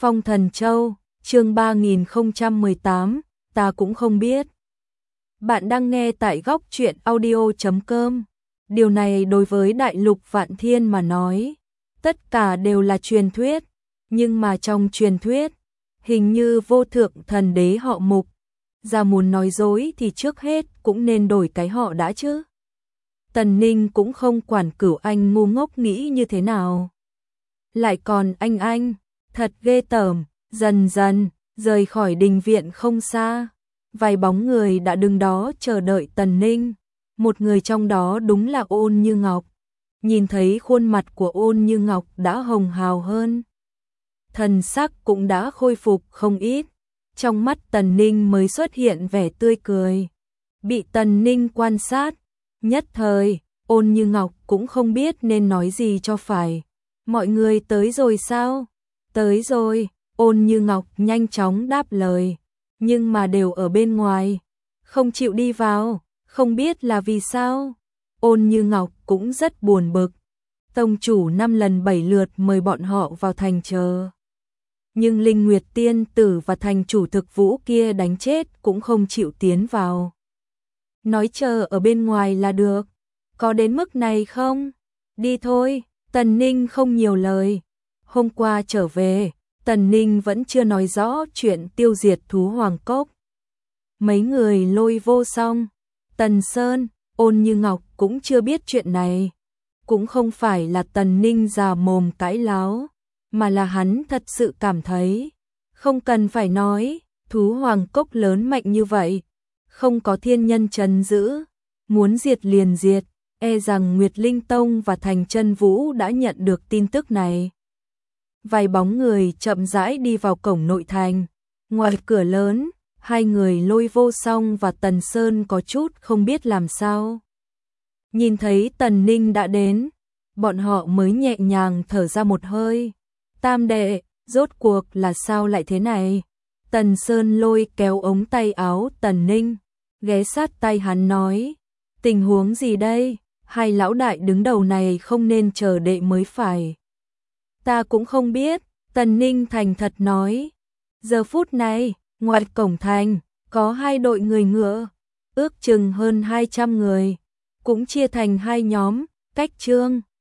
Phong Thần Châu, chương 3018, ta cũng không biết. Bạn đang nghe tại góc truyện audio.com. Điều này đối với đại lục Vạn Thiên mà nói, tất cả đều là truyền thuyết, nhưng mà trong truyền thuyết, hình như vô thượng thần đế họ Mục, ra muốn nói dối thì trước hết cũng nên đổi cái họ đã chứ. Tần Ninh cũng không quản Cửu Anh ngu ngốc nghĩ như thế nào. Lại còn anh, thật ghê tởm. Dần dần, rời khỏi đình viện không xa, vài bóng người đã đứng đó chờ đợi Tần Ninh. Một người trong đó đúng là Ôn Như Ngọc. Nhìn thấy khuôn mặt của Ôn Như Ngọc đã hồng hào hơn, thần sắc cũng đã khôi phục không ít. Trong mắt Tần Ninh mới xuất hiện vẻ tươi cười. Bị Tần Ninh quan sát, nhất thời, Ôn Như Ngọc cũng không biết nên nói gì cho phải. Mọi người tới rồi sao? Tới rồi. Ôn Như Ngọc nhanh chóng đáp lời, nhưng mà đều ở bên ngoài, không chịu đi vào, không biết là vì sao. Ôn Như Ngọc cũng rất buồn bực. Tông chủ 5 lần 7 lượt mời bọn họ vào thành chờ, nhưng Linh Nguyệt Tiên Tử và thành chủ Thực Vũ kia đánh chết cũng không chịu tiến vào. Nói chờ ở bên ngoài là được, có đến mức này không? Đi thôi. Tần Ninh không nhiều lời. Hôm qua trở về, Tần Ninh vẫn chưa nói rõ chuyện tiêu diệt thú hoàng cốc. Mấy người Lôi Vô Song, Tần Sơn, Ôn Như Ngọc cũng chưa biết chuyện này. Cũng không phải là Tần Ninh già mồm cãi láo, mà là hắn thật sự cảm thấy, không cần phải nói, thú hoàng cốc lớn mạnh như vậy, không có thiên nhân trấn giữ, muốn diệt liền diệt, e rằng Nguyệt Linh Tông và Thành Chân Vũ đã nhận được tin tức này. Vài bóng người chậm rãi đi vào cổng nội thành. Ngoài cửa lớn, hai người Lôi Vô Song và Tần Sơn có chút không biết làm sao. Nhìn thấy Tần Ninh đã đến, bọn họ mới nhẹ nhàng thở ra một hơi. Tam đệ, rốt cuộc là sao lại thế này? Tần Sơn lôi kéo ống tay áo Tần Ninh, ghé sát tay hắn nói, tình huống gì đây? Hai lão đại đứng đầu này không nên chờ đệ mới phải. Ta cũng không biết, Tần Ninh thành thật nói. Giờ phút này, ngoài cổng thành, có hai đội người ngựa, ước chừng hơn 200 người, cũng chia thành hai nhóm, cách trương.